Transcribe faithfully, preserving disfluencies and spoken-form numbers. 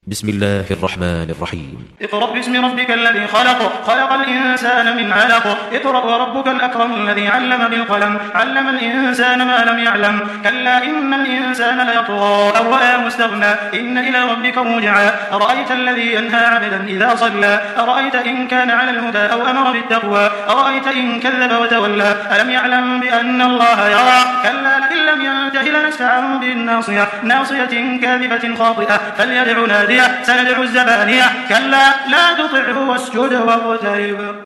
بسم الله الرحمن الرحيم. اقرأ باسم ربك الذي خلق خلق الإنسان من علق اقرأ وربك الأكرم الذي علم بالقلم علم الإنسان ما لم يعلم كلا إن الإنسان ليطغى أن رآه استغنى إن إلى ربك رجعا أرأيت الذي ينهى عبدا إذا صلى أرأيت إن كان على الهدى أو أمر بالتقوى أرأيت إن كذب وتولى ألم يعلم بأن الله يرى كلا لئن لم ينته لنسفعا بالناصية ناصية كاذبة خاطئة فليدع ناديه سندع الزبانية كلا لا تطعه واسجد واقترب.